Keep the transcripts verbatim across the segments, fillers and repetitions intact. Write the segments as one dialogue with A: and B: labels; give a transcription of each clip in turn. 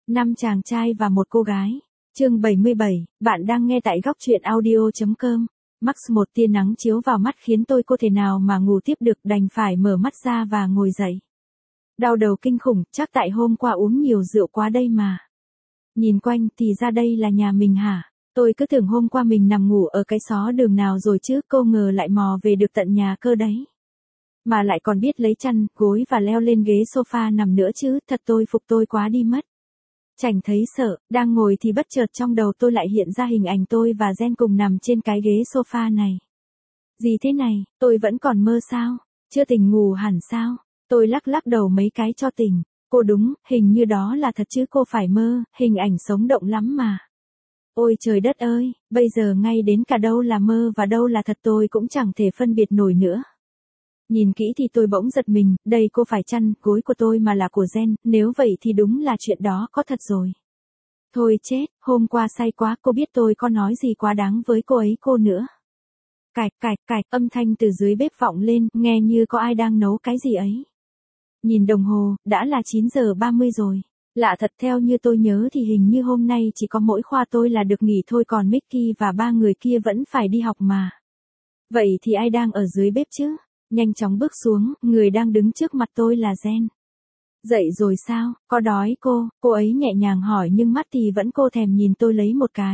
A: Năm chàng trai và một cô gái. Chương bảy mươi bảy, bạn đang nghe tại góc truyện audio chấm com. Max một tia nắng chiếu vào mắt khiến tôi có thể nào mà ngủ tiếp được, đành phải mở mắt ra và ngồi dậy. Đau đầu kinh khủng, chắc tại hôm qua uống nhiều rượu quá đây mà. Nhìn quanh thì ra đây là nhà mình hả? Tôi cứ tưởng hôm qua mình nằm ngủ ở cái xó đường nào rồi chứ, cô ngờ lại mò về được tận nhà cơ đấy. Mà lại còn biết lấy chăn, gối và leo lên ghế sofa nằm nữa chứ, thật tôi phục tôi quá đi mất. Chẳng thấy sợ, đang ngồi thì bất chợt trong đầu tôi lại hiện ra hình ảnh tôi và Jen cùng nằm trên cái ghế sofa này. Gì thế này, tôi vẫn còn mơ sao? Chưa tỉnh ngủ hẳn sao? Tôi lắc lắc đầu mấy cái cho tỉnh. Cô đúng, hình như đó là thật chứ cô phải mơ, hình ảnh sống động lắm mà. Ôi trời đất ơi, bây giờ ngay đến cả đâu là mơ và đâu là thật tôi cũng chẳng thể phân biệt nổi nữa. Nhìn kỹ thì tôi bỗng giật mình, đây cô phải chăn, gối của tôi mà là của Jen, nếu vậy thì đúng là chuyện đó có thật rồi. Thôi chết, hôm qua say quá, cô biết tôi có nói gì quá đáng với cô ấy cô nữa. Cạch cạch cạch, âm thanh từ dưới bếp vọng lên, nghe như có ai đang nấu cái gì ấy. Nhìn đồng hồ, đã là chín giờ ba mươi rồi. Lạ thật, theo như tôi nhớ thì hình như hôm nay chỉ có mỗi khoa tôi là được nghỉ thôi, còn Mickey và ba người kia vẫn phải đi học mà. Vậy thì ai đang ở dưới bếp chứ? Nhanh chóng bước xuống, người đang đứng trước mặt tôi là Jen. Dậy rồi sao, có đói cô? Cô ấy nhẹ nhàng hỏi nhưng mắt thì vẫn cô thèm nhìn tôi lấy một cái.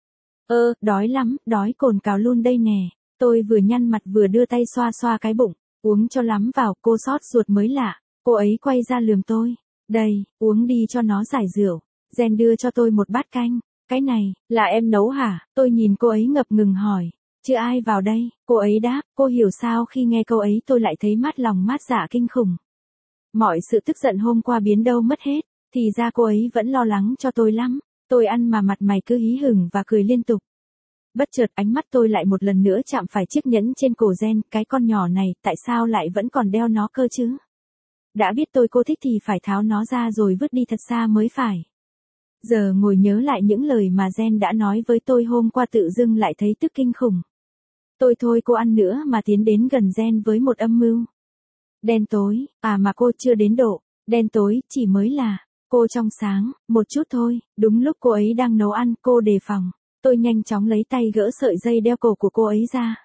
A: Ơ, đói lắm, đói cồn cào luôn đây nè. Tôi vừa nhăn mặt vừa đưa tay xoa xoa cái bụng. Uống cho lắm vào, cô xót ruột mới lạ. Cô ấy quay ra lườm tôi. Đây, uống đi cho nó giải rượu. Jen đưa cho tôi một bát canh. Cái này, là em nấu hả? Tôi nhìn cô ấy ngập ngừng hỏi. Chưa ai vào đây, cô ấy đáp. Cô hiểu sao khi nghe câu ấy tôi lại thấy mát lòng mát dạ kinh khủng. Mọi sự tức giận hôm qua biến đâu mất hết. Thì ra cô ấy vẫn lo lắng cho tôi lắm. Tôi ăn mà mặt mày cứ hí hửng và cười liên tục. Bất chợt ánh mắt tôi lại một lần nữa chạm phải chiếc nhẫn trên cổ Jen. Cái con nhỏ này tại sao lại vẫn còn đeo nó cơ chứ? Đã biết tôi cô thích thì phải tháo nó ra rồi vứt đi thật xa mới phải. Giờ ngồi nhớ lại những lời mà Jen đã nói với tôi hôm qua tự dưng lại thấy tức kinh khủng. Tôi thôi cô ăn nữa mà tiến đến gần Jen với một âm mưu. Đen tối, à mà cô chưa đến độ, đen tối, chỉ mới là, cô trong sáng, một chút thôi, đúng lúc cô ấy đang nấu ăn, cô đề phòng. Tôi nhanh chóng lấy tay gỡ sợi dây đeo cổ của cô ấy ra.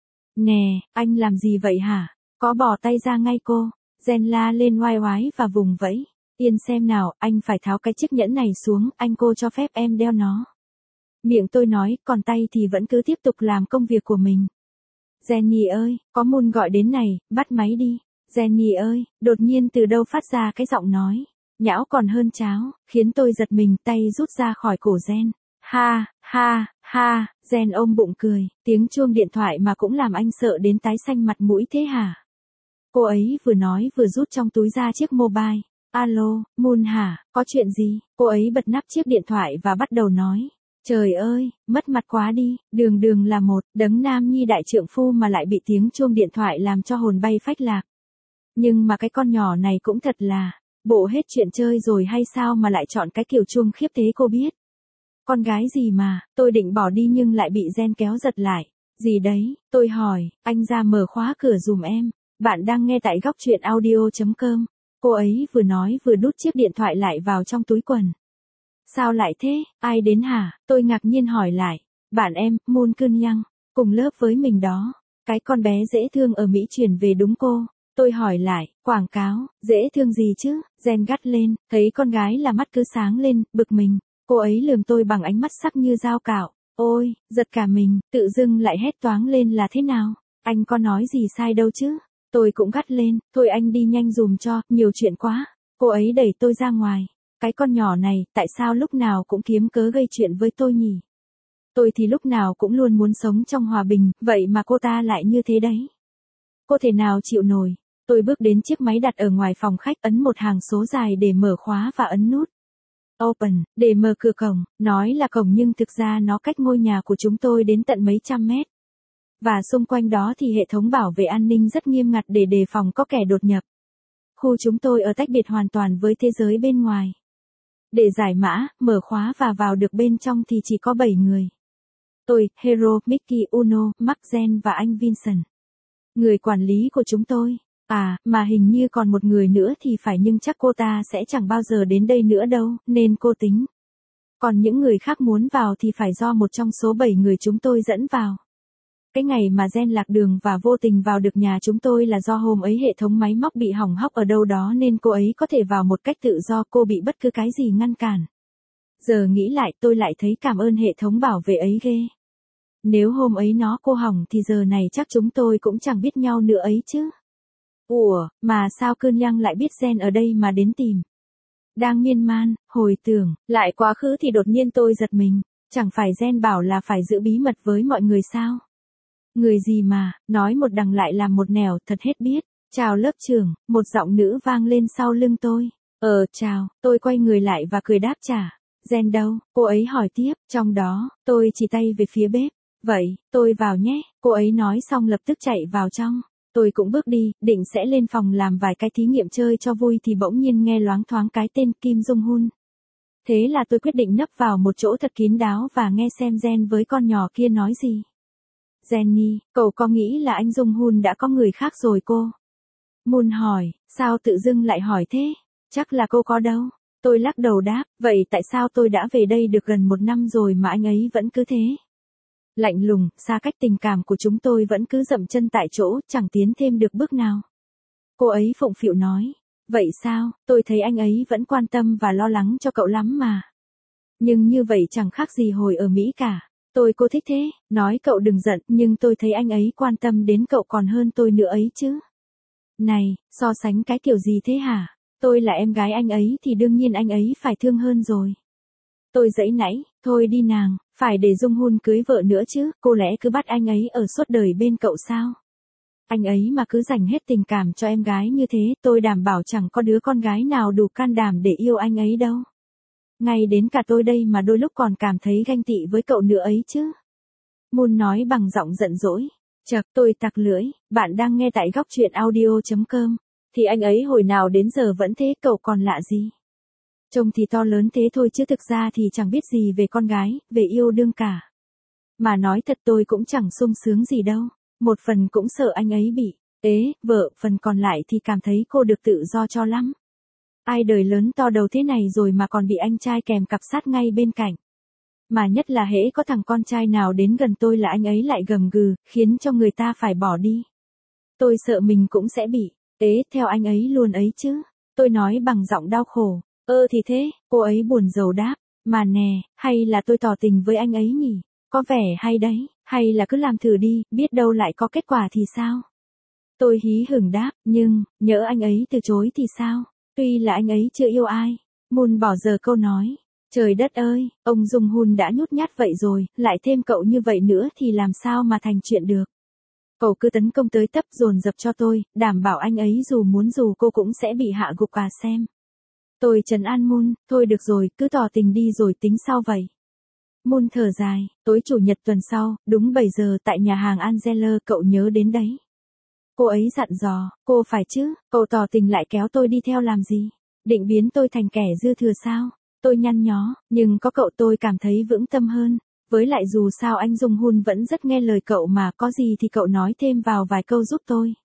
A: Nè, anh làm gì vậy hả? Có bỏ tay ra ngay cô. Jen la lên oai oái và vùng vẫy. Yên xem nào, anh phải tháo cái chiếc nhẫn này xuống, anh cô cho phép em đeo nó. Miệng tôi nói, còn tay thì vẫn cứ tiếp tục làm công việc của mình. Jenny ơi, có Moon gọi đến này, bắt máy đi. Jenny ơi, đột nhiên từ đâu phát ra cái giọng nói. Nhão còn hơn cháo, khiến tôi giật mình, tay rút ra khỏi cổ Jen. Ha, ha, ha, Jen ôm bụng cười, tiếng chuông điện thoại mà cũng làm anh sợ đến tái xanh mặt mũi thế hả? Cô ấy vừa nói vừa rút trong túi ra chiếc mobile. Alo, Moon hả, có chuyện gì? Cô ấy bật nắp chiếc điện thoại và bắt đầu nói. Trời ơi, mất mặt quá đi, đường đường là một, đấng nam nhi đại trượng phu mà lại bị tiếng chuông điện thoại làm cho hồn bay phách lạc. Nhưng mà cái con nhỏ này cũng thật là, bộ hết chuyện chơi rồi hay sao mà lại chọn cái kiểu chuông khiếp thế cô biết. Con gái gì mà, tôi định bỏ đi nhưng lại bị Jen kéo giật lại. Gì đấy, tôi hỏi, anh ra mở khóa cửa dùm em. Bạn đang nghe tại góc truyện audio chấm com. Cô ấy vừa nói vừa đút chiếc điện thoại lại vào trong túi quần. Sao lại thế, ai đến hả? Tôi ngạc nhiên hỏi lại. Bạn em, Moon Cơn Yang, cùng lớp với mình đó. Cái con bé dễ thương ở Mỹ chuyển về đúng cô. Tôi hỏi lại, quảng cáo, dễ thương gì chứ? Jen gắt lên, thấy con gái là mắt cứ sáng lên, bực mình. Cô ấy lườm tôi bằng ánh mắt sắc như dao cạo. Ôi, giật cả mình, tự dưng lại hét toáng lên là thế nào? Anh có nói gì sai đâu chứ? Tôi cũng gắt lên, thôi anh đi nhanh dùm cho, nhiều chuyện quá. Cô ấy đẩy tôi ra ngoài. Cái con nhỏ này, tại sao lúc nào cũng kiếm cớ gây chuyện với tôi nhỉ? Tôi thì lúc nào cũng luôn muốn sống trong hòa bình, vậy mà cô ta lại như thế đấy. Cô thể nào chịu nổi? Tôi bước đến chiếc máy đặt ở ngoài phòng khách, ấn một hàng số dài để mở khóa và ấn nút Open, để mở cửa cổng. Nói là cổng nhưng thực ra nó cách ngôi nhà của chúng tôi đến tận mấy trăm mét. Và xung quanh đó thì hệ thống bảo vệ an ninh rất nghiêm ngặt để đề phòng có kẻ đột nhập. Khu chúng tôi ở tách biệt hoàn toàn với thế giới bên ngoài. Để giải mã, mở khóa và vào được bên trong thì chỉ có bảy người. Tôi, Hero, Mickey, Uno, Mark, Jen và anh Vincent. Người quản lý của chúng tôi. À, mà hình như còn một người nữa thì phải, nhưng chắc cô ta sẽ chẳng bao giờ đến đây nữa đâu, nên cô tính. Còn những người khác muốn vào thì phải do một trong số bảy người chúng tôi dẫn vào. Cái ngày mà Gen lạc đường và vô tình vào được nhà chúng tôi là do hôm ấy hệ thống máy móc bị hỏng hóc ở đâu đó nên cô ấy có thể vào một cách tự do, cô bị bất cứ cái gì ngăn cản. Giờ nghĩ lại tôi lại thấy cảm ơn hệ thống bảo vệ ấy ghê. Nếu hôm ấy nó cô hỏng thì giờ này chắc chúng tôi cũng chẳng biết nhau nữa ấy chứ. Ủa, mà sao Cơn Yang lại biết Gen ở đây mà đến tìm? Đang miên man, hồi tưởng, lại quá khứ thì đột nhiên tôi giật mình. Chẳng phải Gen bảo là phải giữ bí mật với mọi người sao? Người gì mà, nói một đằng lại làm một nẻo, thật hết biết. Chào lớp trưởng, một giọng nữ vang lên sau lưng tôi. Ờ, chào, tôi quay người lại và cười đáp trả. Gen đâu? Cô ấy hỏi tiếp, trong đó, tôi chỉ tay về phía bếp. Vậy, tôi vào nhé, cô ấy nói xong lập tức chạy vào trong. Tôi cũng bước đi, định sẽ lên phòng làm vài cái thí nghiệm chơi cho vui thì bỗng nhiên nghe loáng thoáng cái tên Kim Jong Hun. Thế là tôi quyết định nấp vào một chỗ thật kín đáo và nghe xem Gen với con nhỏ kia nói gì. Jenny, cậu có nghĩ là anh Jong Hun đã có người khác rồi cô? Moon hỏi, sao tự dưng lại hỏi thế? Chắc là cô có đâu. Tôi lắc đầu đáp, vậy tại sao tôi đã về đây được gần một năm rồi mà anh ấy vẫn cứ thế? Lạnh lùng, xa cách, tình cảm của chúng tôi vẫn cứ dậm chân tại chỗ, chẳng tiến thêm được bước nào. Cô ấy phụng phịu nói, vậy sao, tôi thấy anh ấy vẫn quan tâm và lo lắng cho cậu lắm mà. Nhưng như vậy chẳng khác gì hồi ở Mỹ cả. Tôi cô thích thế, nói cậu đừng giận, nhưng tôi thấy anh ấy quan tâm đến cậu còn hơn tôi nữa ấy chứ. Này, so sánh cái kiểu gì thế hả? Tôi là em gái anh ấy thì đương nhiên anh ấy phải thương hơn rồi. Tôi giãy nãy, thôi đi nàng, phải để Jong Hun cưới vợ nữa chứ, cô lẽ cứ bắt anh ấy ở suốt đời bên cậu sao? Anh ấy mà cứ dành hết tình cảm cho em gái như thế, tôi đảm bảo chẳng có đứa con gái nào đủ can đảm để yêu anh ấy đâu. Ngay đến cả tôi đây mà đôi lúc còn cảm thấy ganh tị với cậu nữa ấy chứ. Moon nói bằng giọng giận dỗi. Chậc, tôi tặc lưỡi, bạn đang nghe tại góc truyện audio chấm com. Thì anh ấy hồi nào đến giờ vẫn thế, cậu còn lạ gì? Trông thì to lớn thế thôi chứ thực ra thì chẳng biết gì về con gái, về yêu đương cả. Mà nói thật tôi cũng chẳng sung sướng gì đâu. Một phần cũng sợ anh ấy bị ế vợ, phần còn lại thì cảm thấy cô được tự do cho lắm. Ai đời lớn to đầu thế này rồi mà còn bị anh trai kèm cặp sát ngay bên cạnh. Mà nhất là hễ có thằng con trai nào đến gần tôi là anh ấy lại gầm gừ, khiến cho người ta phải bỏ đi. Tôi sợ mình cũng sẽ bị ế theo anh ấy luôn ấy chứ. Tôi nói bằng giọng đau khổ. Ơ thì thế, cô ấy buồn rầu đáp. Mà nè, hay là tôi tỏ tình với anh ấy nhỉ? Có vẻ hay đấy, hay là cứ làm thử đi, biết đâu lại có kết quả thì sao? Tôi hí hửng đáp, nhưng, nhỡ anh ấy từ chối thì sao? Tuy là anh ấy chưa yêu ai. Moon bỏ giờ câu nói. Trời đất ơi, ông Jong Hun đã nhút nhát vậy rồi, lại thêm cậu như vậy nữa thì làm sao mà thành chuyện được. Cậu cứ tấn công tới tấp dồn dập cho tôi, đảm bảo anh ấy dù muốn dù cô cũng sẽ bị hạ gục à xem. Tôi trấn an Moon, thôi được rồi, cứ tỏ tình đi rồi tính sau vậy. Moon thở dài, tối chủ nhật tuần sau, đúng bảy giờ tại nhà hàng Angela, cậu nhớ đến đấy. Cô ấy dặn dò, cô phải chứ, cậu tỏ tình lại kéo tôi đi theo làm gì? Định biến tôi thành kẻ dư thừa sao? Tôi nhăn nhó, nhưng có cậu tôi cảm thấy vững tâm hơn. Với lại dù sao anh Jong Hun vẫn rất nghe lời cậu mà, có gì thì cậu nói thêm vào vài câu giúp tôi.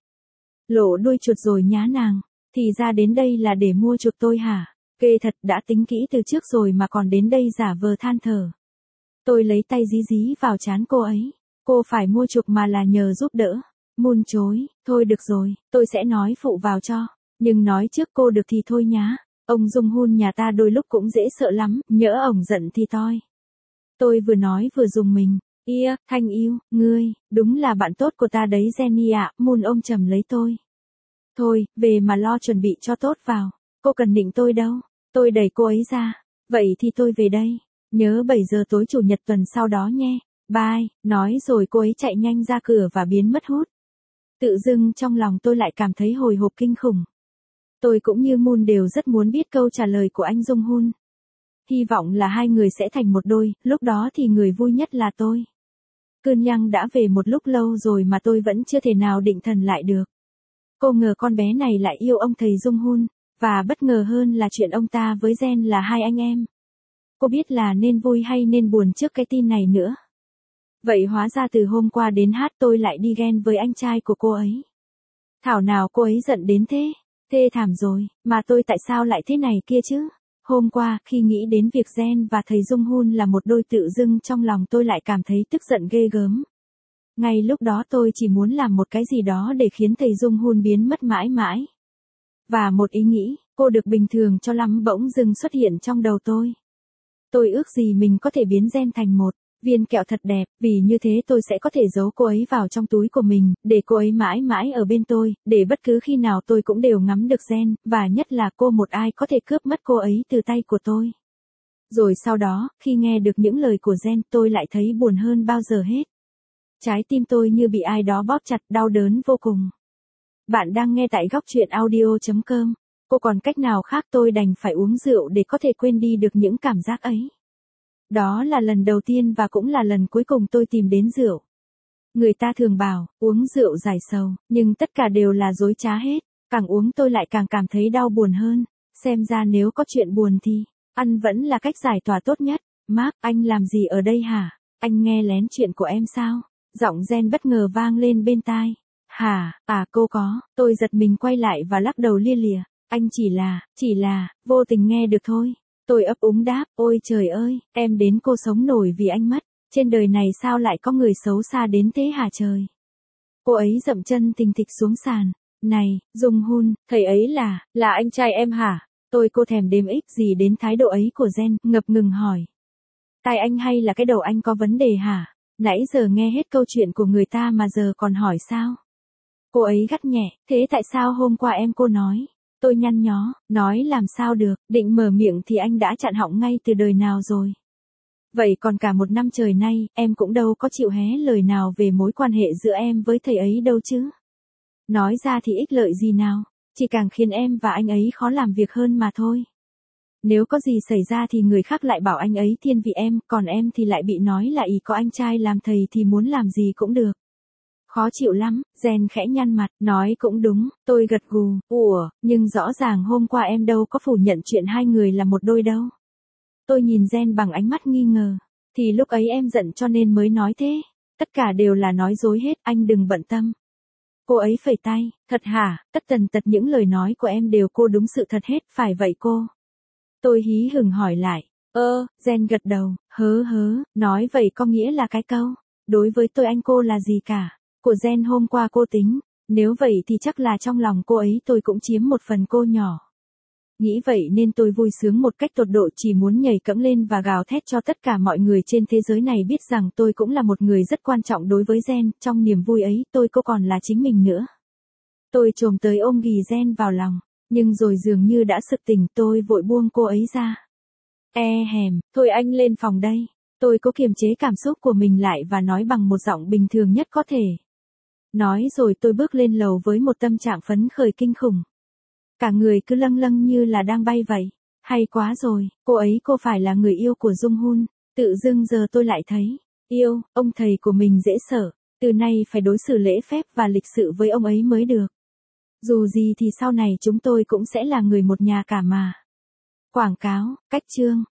A: Lộ đuôi chuột rồi nhá nàng, thì ra đến đây là để mua chuột tôi hả? Ghê thật, đã tính kỹ từ trước rồi mà còn đến đây giả vờ than thở. Tôi lấy tay dí dí vào trán cô ấy. Cô phải mua chuộc mà là nhờ giúp đỡ. Moon chối, thôi được rồi, tôi sẽ nói phụ vào cho. Nhưng nói trước cô được thì thôi nhá. Ông Jong Hun nhà ta đôi lúc cũng dễ sợ lắm, nhỡ ổng giận thì toi. Tôi vừa nói vừa dùng mình. Ia, Thanh yêu, ngươi, đúng là bạn tốt của ta đấy Jenny ạ, Moon ôm chầm lấy tôi. Thôi, về mà lo chuẩn bị cho tốt vào. Cô cần nịnh tôi đâu. Tôi đẩy cô ấy ra. Vậy thì tôi về đây. Nhớ bảy giờ tối chủ nhật tuần sau đó nhé. Bye, nói rồi cô ấy chạy nhanh ra cửa và biến mất hút. Tự dưng trong lòng tôi lại cảm thấy hồi hộp kinh khủng. Tôi cũng như Moon đều rất muốn biết câu trả lời của anh Jong Hun. Hy vọng là hai người sẽ thành một đôi, lúc đó thì người vui nhất là tôi. Cơn Yang đã về một lúc lâu rồi mà tôi vẫn chưa thể nào định thần lại được. Cô ngờ con bé này lại yêu ông thầy Jong Hun, và bất ngờ hơn là chuyện ông ta với Gen là hai anh em. Cô biết là nên vui hay nên buồn trước cái tin này nữa. Vậy hóa ra từ hôm qua đến hát tôi lại đi ghen với anh trai của cô ấy. Thảo nào cô ấy giận đến thế. Thê thảm rồi, mà tôi tại sao lại thế này kia chứ? Hôm qua, khi nghĩ đến việc Gen và thầy Dung Hun là một đôi tự dưng trong lòng tôi lại cảm thấy tức giận ghê gớm. Ngay lúc đó tôi chỉ muốn làm một cái gì đó để khiến thầy Dung Hun biến mất mãi mãi. Và một ý nghĩ, cô được bình thường cho lắm bỗng dưng xuất hiện trong đầu tôi. Tôi ước gì mình có thể biến Gen thành một viên kẹo thật đẹp, vì như thế tôi sẽ có thể giấu cô ấy vào trong túi của mình, để cô ấy mãi mãi ở bên tôi, để bất cứ khi nào tôi cũng đều ngắm được Gen, và nhất là cô một ai có thể cướp mất cô ấy từ tay của tôi. Rồi sau đó, khi nghe được những lời của Gen, tôi lại thấy buồn hơn bao giờ hết. Trái tim tôi như bị ai đó bóp chặt, đau đớn vô cùng. Bạn đang nghe tại góc truyện audio chấm com. Cô còn cách nào khác tôi đành phải uống rượu để có thể quên đi được những cảm giác ấy. Đó là lần đầu tiên và cũng là lần cuối cùng tôi tìm đến rượu. Người ta thường bảo, uống rượu giải sầu, nhưng tất cả đều là dối trá hết. Càng uống tôi lại càng cảm thấy đau buồn hơn. Xem ra nếu có chuyện buồn thì, ăn vẫn là cách giải tỏa tốt nhất. Mark, anh làm gì ở đây hả? Anh nghe lén chuyện của em sao? Giọng Gen bất ngờ vang lên bên tai. Hả, à cô có, tôi giật mình quay lại và lắc đầu lia lịa. Anh chỉ là, chỉ là, vô tình nghe được thôi. Tôi ấp úng đáp, ôi trời ơi, em đến cô sống nổi vì anh mất. Trên đời này sao lại có người xấu xa đến thế hả trời? Cô ấy dậm chân thình thịch xuống sàn. Này, Dung Hun, thầy ấy là, là anh trai em hả? Tôi cô thèm đếm ích gì đến thái độ ấy của Gen, ngập ngừng hỏi. Tai anh hay là cái đầu anh có vấn đề hả? Nãy giờ nghe hết câu chuyện của người ta mà giờ còn hỏi sao? Cô ấy gắt nhẹ, thế tại sao hôm qua em cô nói? Tôi nhăn nhó, nói làm sao được, định mở miệng thì anh đã chặn họng ngay từ đời nào rồi. Vậy còn cả một năm trời nay, em cũng đâu có chịu hé lời nào về mối quan hệ giữa em với thầy ấy đâu chứ. Nói ra thì ích lợi gì nào, chỉ càng khiến em và anh ấy khó làm việc hơn mà thôi. Nếu có gì xảy ra thì người khác lại bảo anh ấy thiên vị em, còn em thì lại bị nói là ý có anh trai làm thầy thì muốn làm gì cũng được. Khó chịu lắm, Gen khẽ nhăn mặt, nói cũng đúng, tôi gật gù, ủa, nhưng rõ ràng hôm qua em đâu có phủ nhận chuyện hai người là một đôi đâu. Tôi nhìn Gen bằng ánh mắt nghi ngờ, thì lúc ấy em giận cho nên mới nói thế, tất cả đều là nói dối hết, anh đừng bận tâm. Cô ấy phẩy tay, thật hả, tất tần tật những lời nói của em đều cô đúng sự thật hết, phải vậy cô? Tôi hí hửng hỏi lại, ơ, Gen gật đầu, hớ hớ, nói vậy có nghĩa là cái câu, đối với tôi anh cô là gì cả. Của Gen hôm qua cô tính, nếu vậy thì chắc là trong lòng cô ấy tôi cũng chiếm một phần cô nhỏ. Nghĩ vậy nên tôi vui sướng một cách tột độ, chỉ muốn nhảy cẫng lên và gào thét cho tất cả mọi người trên thế giới này biết rằng tôi cũng là một người rất quan trọng đối với Gen, trong niềm vui ấy tôi cô còn là chính mình nữa. Tôi chồm tới ôm ghì Gen vào lòng, nhưng rồi dường như đã sực tỉnh tôi vội buông cô ấy ra. E hèm, thôi anh lên phòng đây. Tôi cố kiềm chế cảm xúc của mình lại và nói bằng một giọng bình thường nhất có thể. Nói rồi tôi bước lên lầu với một tâm trạng phấn khởi kinh khủng. Cả người cứ lâng lâng như là đang bay vậy. Hay quá rồi, cô ấy cô phải là người yêu của Dung Hun. Tự dưng giờ tôi lại thấy, yêu, ông thầy của mình dễ sợ. Từ nay phải đối xử lễ phép và lịch sự với ông ấy mới được. Dù gì thì sau này chúng tôi cũng sẽ là người một nhà cả mà. Quảng cáo, cách chương.